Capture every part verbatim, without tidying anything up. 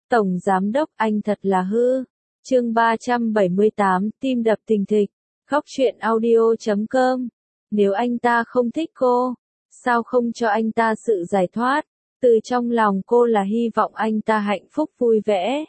Tổng Giám Đốc anh thật là hư. Chương ba trăm bảy mươi tám, tim đập thình thịch. Khóc chuyện audio chấm com. Nếu anh ta không thích cô, sao không cho anh ta sự giải thoát? Từ trong lòng cô là hy vọng anh ta hạnh phúc vui vẻ.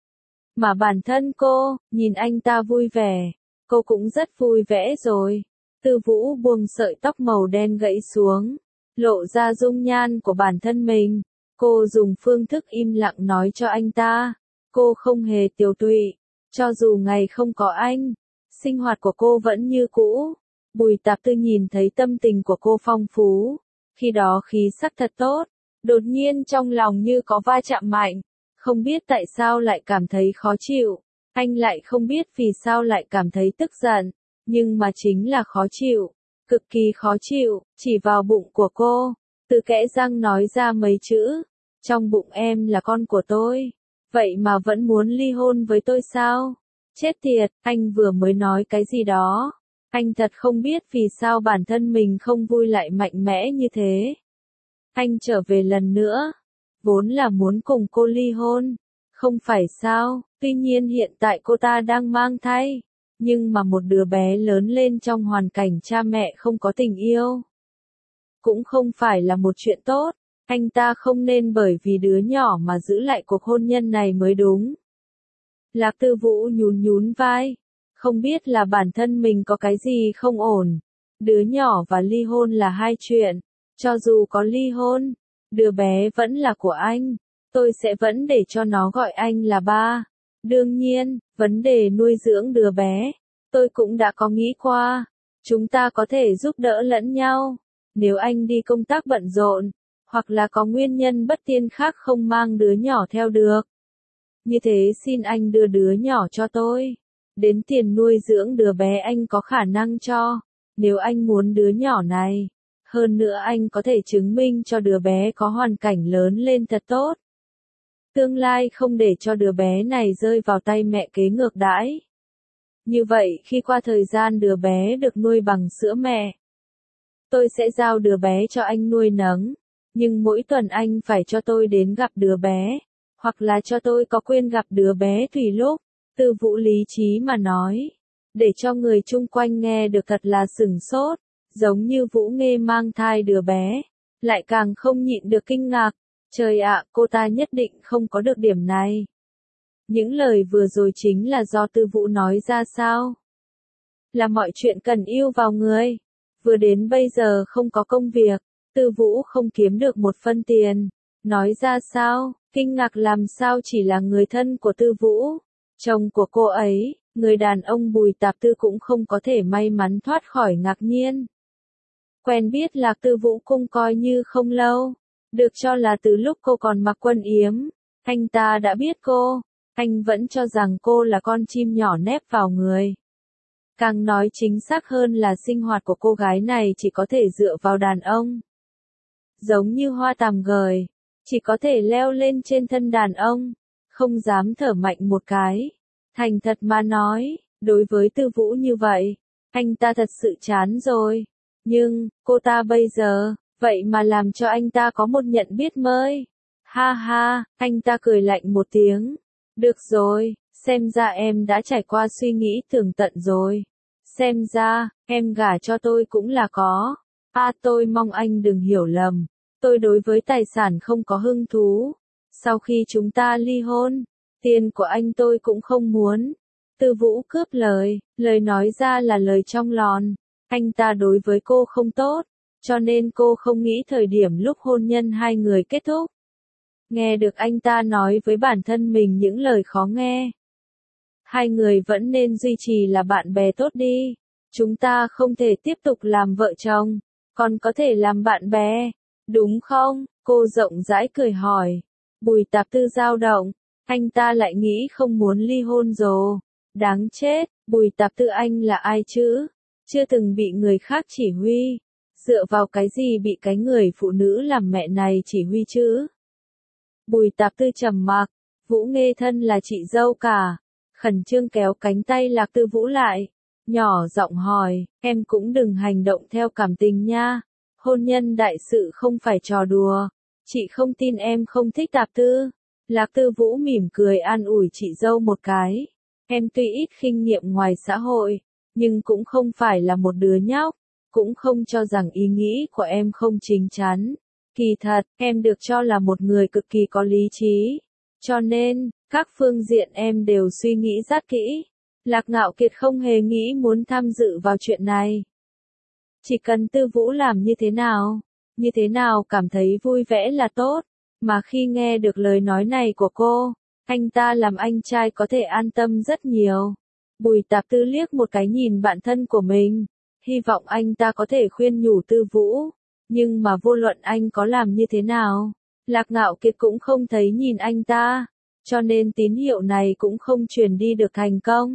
Mà bản thân cô, nhìn anh ta vui vẻ, cô cũng rất vui vẻ rồi. Tư Vũ buông sợi tóc màu đen gãy xuống, lộ ra dung nhan của bản thân mình. Cô dùng phương thức im lặng nói cho anh ta, cô không hề tiều tụy, cho dù ngày không có anh, sinh hoạt của cô vẫn như cũ. Bùi Tạp Tư nhìn thấy tâm tình của cô phong phú, khi đó khí sắc thật tốt, đột nhiên trong lòng như có va chạm mạnh, không biết tại sao lại cảm thấy khó chịu, anh lại không biết vì sao lại cảm thấy tức giận, nhưng mà chính là khó chịu, cực kỳ khó chịu, chỉ vào bụng của cô, từ kẽ răng nói ra mấy chữ, trong bụng em là con của tôi, vậy mà vẫn muốn ly hôn với tôi sao? Chết tiệt, anh vừa mới nói cái gì đó? Anh thật không biết vì sao bản thân mình không vui lại mạnh mẽ như thế. Anh trở về lần nữa, vốn là muốn cùng cô ly hôn, không phải sao? Tuy nhiên hiện tại cô ta đang mang thai, nhưng mà một đứa bé lớn lên trong hoàn cảnh cha mẹ không có tình yêu, cũng không phải là một chuyện tốt. Anh ta không nên bởi vì đứa nhỏ mà giữ lại cuộc hôn nhân này mới đúng. Lạc Tư Vũ nhún nhún vai, không biết là bản thân mình có cái gì không ổn. Đứa nhỏ và ly hôn là hai chuyện, cho dù có ly hôn, đứa bé vẫn là của anh, tôi sẽ vẫn để cho nó gọi anh là ba. Đương nhiên, vấn đề nuôi dưỡng đứa bé, tôi cũng đã có nghĩ qua, chúng ta có thể giúp đỡ lẫn nhau, nếu anh đi công tác bận rộn, hoặc là có nguyên nhân bất tiên khác không mang đứa nhỏ theo được. Như thế xin anh đưa đứa nhỏ cho tôi. Đến tiền nuôi dưỡng đứa bé anh có khả năng cho, nếu anh muốn đứa nhỏ này. Hơn nữa anh có thể chứng minh cho đứa bé có hoàn cảnh lớn lên thật tốt. Tương lai không để cho đứa bé này rơi vào tay mẹ kế ngược đãi. Như vậy khi qua thời gian đứa bé được nuôi bằng sữa mẹ, tôi sẽ giao đứa bé cho anh nuôi nấng. Nhưng mỗi tuần anh phải cho tôi đến gặp đứa bé, hoặc là cho tôi có quyền gặp đứa bé tùy lúc. Tư Vũ lý trí mà nói, để cho người chung quanh nghe được thật là sửng sốt, giống như Vũ Nghê mang thai đứa bé, lại càng không nhịn được kinh ngạc. Trời ạ, cô ta nhất định không có được điểm này. Những lời vừa rồi chính là do Tư Vũ nói ra sao? Là mọi chuyện cần yêu vào người. Vừa đến bây giờ không có công việc, Tư Vũ không kiếm được một phân tiền. Nói ra sao? Kinh ngạc làm sao chỉ là người thân của Tư Vũ. Chồng của cô ấy, người đàn ông Bùi Tạp Tư cũng không có thể may mắn thoát khỏi ngạc nhiên. Quen biết Lạc Tư Vũ cũng coi như không lâu. Được cho là từ lúc cô còn mặc quân yếm, anh ta đã biết cô. Anh vẫn cho rằng cô là con chim nhỏ nép vào người. Càng nói chính xác hơn là sinh hoạt của cô gái này chỉ có thể dựa vào đàn ông. Giống như hoa tằm gời, chỉ có thể leo lên trên thân đàn ông, không dám thở mạnh một cái. Thành thật mà nói, đối với Tư Vũ như vậy, anh ta thật sự chán rồi. Nhưng, cô ta bây giờ, vậy mà làm cho anh ta có một nhận biết mới. Ha ha, anh ta cười lạnh một tiếng. Được rồi, xem ra em đã trải qua suy nghĩ tường tận rồi. Xem ra, em gả cho tôi cũng là có. À, tôi mong anh đừng hiểu lầm. Tôi đối với tài sản không có hứng thú. Sau khi chúng ta ly hôn, tiền của anh tôi cũng không muốn. Tư Vũ cướp lời, lời nói ra là lời trong lòn. Anh ta đối với cô không tốt, cho nên cô không nghĩ thời điểm lúc hôn nhân hai người kết thúc. Nghe được anh ta nói với bản thân mình những lời khó nghe. Hai người vẫn nên duy trì là bạn bè tốt đi. Chúng ta không thể tiếp tục làm vợ chồng, còn có thể làm bạn bè, đúng không? Cô rộng rãi cười hỏi. Bùi Tạp Tư dao động, anh ta lại nghĩ không muốn ly hôn rồi. Đáng chết, Bùi Tạp Tư anh là ai chứ? Chưa từng bị người khác chỉ huy. Dựa vào cái gì bị cái người phụ nữ làm mẹ này chỉ huy chứ? Bùi Tạp Tư trầm mặc, Vũ Nghê thân là chị dâu cả. Khẩn trương kéo cánh tay Lạc Tư Vũ lại, nhỏ giọng hỏi, em cũng đừng hành động theo cảm tình nha. Hôn nhân đại sự không phải trò đùa. Chị không tin em không thích Tạp Tư. Lạc Tư Vũ mỉm cười an ủi chị dâu một cái. Em tuy ít kinh nghiệm ngoài xã hội, nhưng cũng không phải là một đứa nhóc, cũng không cho rằng ý nghĩ của em không chín chắn. Kỳ thật, em được cho là một người cực kỳ có lý trí. Cho nên, các phương diện em đều suy nghĩ rất kỹ. Lạc Ngạo Kiệt không hề nghĩ muốn tham dự vào chuyện này. Chỉ cần Tư Vũ làm như thế nào, như thế nào cảm thấy vui vẻ là tốt. Mà khi nghe được lời nói này của cô, anh ta làm anh trai có thể an tâm rất nhiều. Bùi Tạp Tư liếc một cái nhìn bạn thân của mình, hy vọng anh ta có thể khuyên nhủ Tư Vũ. Nhưng mà vô luận anh có làm như thế nào, Lạc Ngạo Kiệt cũng không thấy nhìn anh ta, cho nên tín hiệu này cũng không truyền đi được thành công.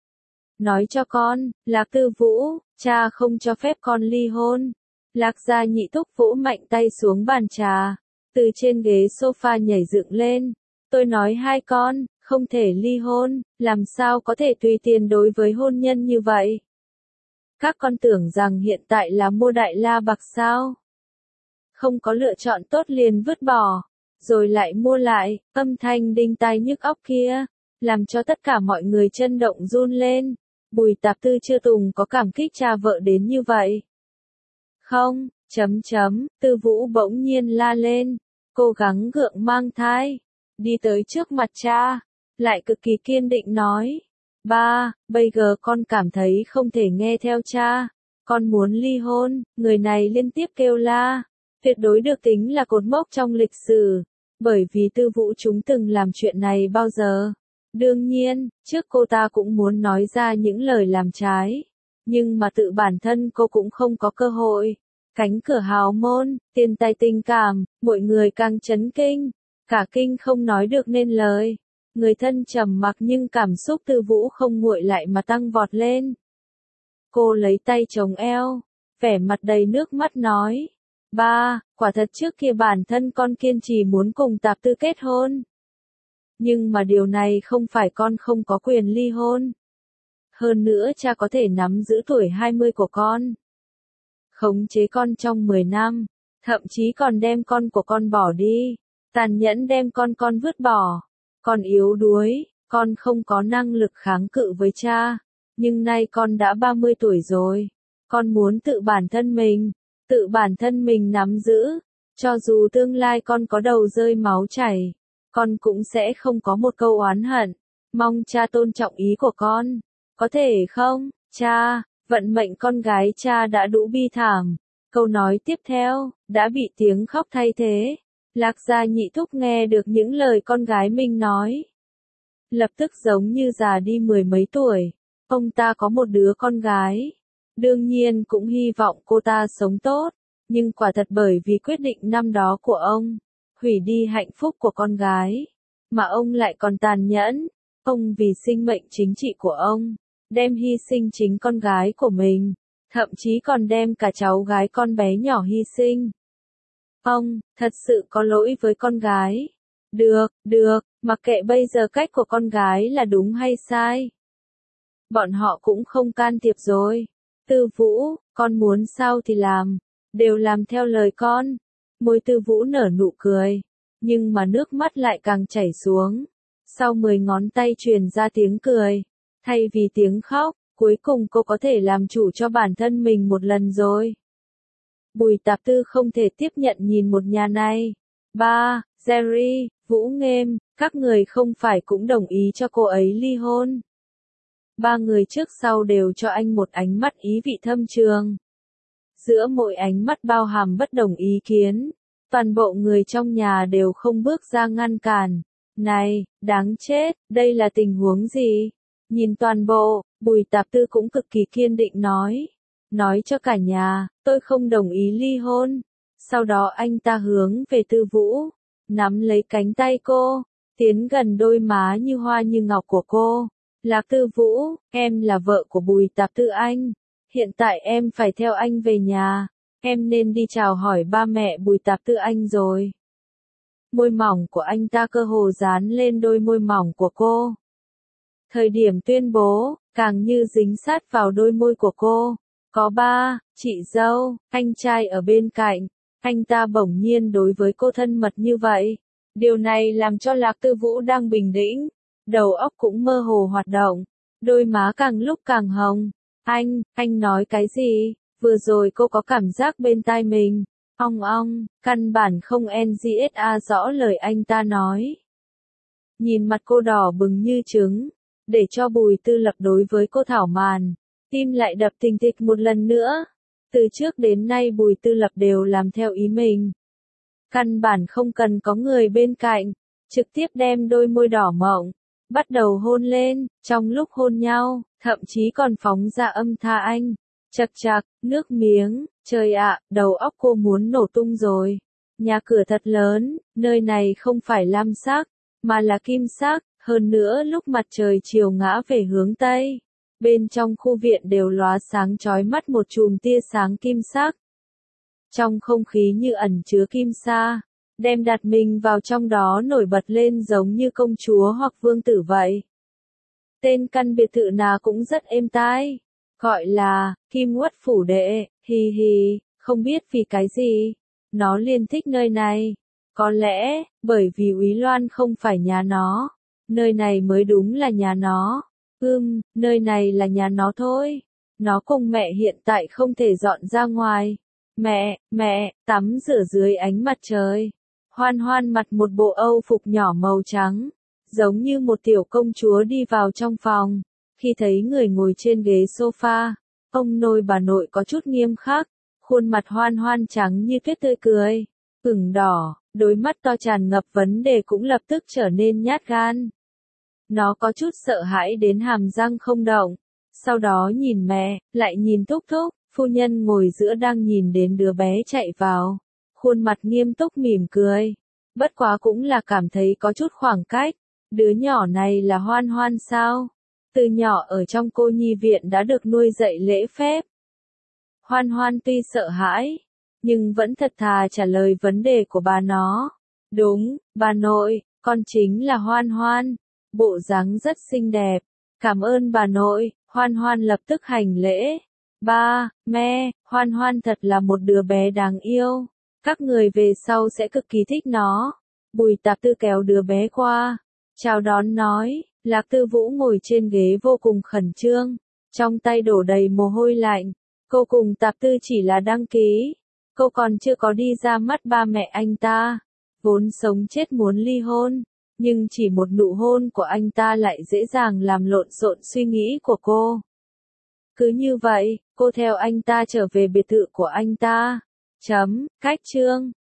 Nói cho con, Lạc Tư Vũ, cha không cho phép con ly hôn. Lạc Gia Nhị Thúc vỗ mạnh tay xuống bàn trà, từ trên ghế sofa nhảy dựng lên. Tôi nói hai con, không thể ly hôn, làm sao có thể tùy tiện đối với hôn nhân như vậy. Các con tưởng rằng hiện tại là mua đại la bạc sao? Không có lựa chọn tốt liền vứt bỏ, rồi lại mua lại, âm thanh đinh tai nhức óc kia, làm cho tất cả mọi người chân động run lên. Bùi Tạp Tư chưa từng có cảm kích cha vợ đến như vậy. Không, chấm chấm, Tư Vũ bỗng nhiên la lên, cố gắng gượng mang thai, đi tới trước mặt cha, lại cực kỳ kiên định nói. Ba, bây giờ con cảm thấy không thể nghe theo cha, con muốn ly hôn. Người này liên tiếp kêu la, tuyệt đối được tính là cột mốc trong lịch sử, bởi vì Tư Vũ chúng từng làm chuyện này bao giờ. Đương nhiên, trước cô ta cũng muốn nói ra những lời làm trái, nhưng mà tự bản thân cô cũng không có cơ hội. Cánh cửa hào môn, tiền tài tình cảm, mọi người càng chấn kinh, cả kinh không nói được nên lời. Người thân trầm mặc nhưng cảm xúc Tư Vũ không nguội lại mà tăng vọt lên. Cô lấy tay chống eo, vẻ mặt đầy nước mắt nói. Ba, quả thật trước kia bản thân con kiên trì muốn cùng Tạp Tư kết hôn. Nhưng mà điều này không phải con không có quyền ly hôn. Hơn nữa cha có thể nắm giữ tuổi hai mươi của con, khống chế con trong mười năm, thậm chí còn đem con của con bỏ đi, tàn nhẫn đem con con vứt bỏ. Con yếu đuối, con không có năng lực kháng cự với cha, nhưng nay con đã ba mươi tuổi rồi, con muốn tự bản thân mình, tự bản thân mình nắm giữ, cho dù tương lai con có đầu rơi máu chảy, con cũng sẽ không có một câu oán hận, mong cha tôn trọng ý của con, có thể không, cha, vận mệnh con gái cha đã đủ bi thảm. Câu nói tiếp theo, đã bị tiếng khóc thay thế. Lạc Gia Nhị Thúc nghe được những lời con gái mình nói, lập tức giống như già đi mười mấy tuổi. Ông ta có một đứa con gái, đương nhiên cũng hy vọng cô ta sống tốt, nhưng quả thật bởi vì quyết định năm đó của ông, hủy đi hạnh phúc của con gái, mà ông lại còn tàn nhẫn. Ông vì sinh mệnh chính trị của ông, đem hy sinh chính con gái của mình, thậm chí còn đem cả cháu gái con bé nhỏ hy sinh. Ông, thật sự có lỗi với con gái. Được, được, mặc kệ bây giờ cách của con gái là đúng hay sai. Bọn họ cũng không can thiệp rồi. Tư Vũ, con muốn sao thì làm, đều làm theo lời con. Môi Tư Vũ nở nụ cười, nhưng mà nước mắt lại càng chảy xuống. Sau mười ngón tay truyền ra tiếng cười, thay vì tiếng khóc, cuối cùng cô có thể làm chủ cho bản thân mình một lần rồi. Bùi Tạp Tư không thể tiếp nhận nhìn một nhà này. Ba, Jerry, Vũ Nghêm, các người không phải cũng đồng ý cho cô ấy ly hôn. Ba người trước sau đều cho anh một ánh mắt ý vị thâm trường. Giữa mỗi ánh mắt bao hàm bất đồng ý kiến, toàn bộ người trong nhà đều không bước ra ngăn cản. Này, đáng chết, đây là tình huống gì? Nhìn toàn bộ, Bùi Tạp Tư cũng cực kỳ kiên định nói. Nói cho cả nhà, tôi không đồng ý ly hôn. Sau đó anh ta hướng về Tư Vũ, nắm lấy cánh tay cô, tiến gần đôi má như hoa như ngọc của cô. Lạc Tư Vũ, em là vợ của Bùi Tạp Tư anh. Hiện tại em phải theo anh về nhà. Em nên đi chào hỏi ba mẹ Bùi Tạp Tư anh rồi. Môi mỏng của anh ta cơ hồ dán lên đôi môi mỏng của cô. Thời điểm tuyên bố, càng như dính sát vào đôi môi của cô. Có ba, chị dâu, anh trai ở bên cạnh, anh ta bỗng nhiên đối với cô thân mật như vậy. Điều này làm cho Lạc Tư Vũ đang bình tĩnh, đầu óc cũng mơ hồ hoạt động, đôi má càng lúc càng hồng. Anh, anh nói cái gì? Vừa rồi cô có cảm giác bên tai mình, ong ong, căn bản không en giê ét a rõ lời anh ta nói. Nhìn mặt cô đỏ bừng như trứng, để cho Bùi Tư Lập đối với cô thảo màn, tim lại đập thình thịch một lần nữa. Từ trước đến nay Bùi Tư Lập đều làm theo ý mình. Căn bản không cần có người bên cạnh, trực tiếp đem đôi môi đỏ mọng, bắt đầu hôn lên, trong lúc hôn nhau, thậm chí còn phóng ra âm tha anh. Chật chạc, nước miếng, trời ạ, đầu óc cô muốn nổ tung rồi. Nhà cửa thật lớn, nơi này không phải lam sắc, mà là kim sắc, hơn nữa lúc mặt trời chiều ngã về hướng Tây. Bên trong khu viện đều lóa sáng chói mắt một chùm tia sáng kim sắc. Trong không khí như ẩn chứa kim sa, đem đặt mình vào trong đó nổi bật lên giống như công chúa hoặc vương tử vậy. Tên căn biệt thự nào cũng rất êm tai, gọi là Kim Uất Phủ Đệ, hì hì, không biết vì cái gì, nó liền thích nơi này. Có lẽ, bởi vì Úy Loan không phải nhà nó, nơi này mới đúng là nhà nó. Ưm, nơi này là nhà nó thôi. Nó cùng mẹ hiện tại không thể dọn ra ngoài. Mẹ, mẹ, tắm rửa dưới ánh mặt trời. Hoan Hoan mặc một bộ âu phục nhỏ màu trắng, giống như một tiểu công chúa đi vào trong phòng. Khi thấy người ngồi trên ghế sofa, ông nội bà nội có chút nghiêm khắc, khuôn mặt Hoan Hoan trắng như tuyết tươi cười, ửng đỏ, đôi mắt to tràn ngập vấn đề cũng lập tức trở nên nhát gan. Nó có chút sợ hãi đến hàm răng không động, sau đó nhìn mẹ, lại nhìn Thúc Thúc, phu nhân ngồi giữa đang nhìn đến đứa bé chạy vào, khuôn mặt nghiêm túc mỉm cười, bất quá cũng là cảm thấy có chút khoảng cách, đứa nhỏ này là Hoan Hoan sao? Từ nhỏ ở trong cô nhi viện đã được nuôi dạy lễ phép. Hoan Hoan tuy sợ hãi, nhưng vẫn thật thà trả lời vấn đề của bà nó. Đúng, bà nội, con chính là Hoan Hoan. Bộ dáng rất xinh đẹp. Cảm ơn bà nội, Hoan Hoan lập tức hành lễ. Ba, mẹ, Hoan Hoan thật là một đứa bé đáng yêu. Các người về sau sẽ cực kỳ thích nó. Bùi Tạp Tư kéo đứa bé qua, chào đón nói. Lạc Tư Vũ ngồi trên ghế vô cùng khẩn trương, trong tay đổ đầy mồ hôi lạnh. Cô cùng Tạp Tư chỉ là đăng ký, cô còn chưa có đi ra mắt ba mẹ anh ta. Vốn sống chết muốn ly hôn, nhưng chỉ một nụ hôn của anh ta lại dễ dàng làm lộn xộn suy nghĩ của cô. Cứ như vậy, cô theo anh ta trở về biệt thự của anh ta. Chấm, cách chương.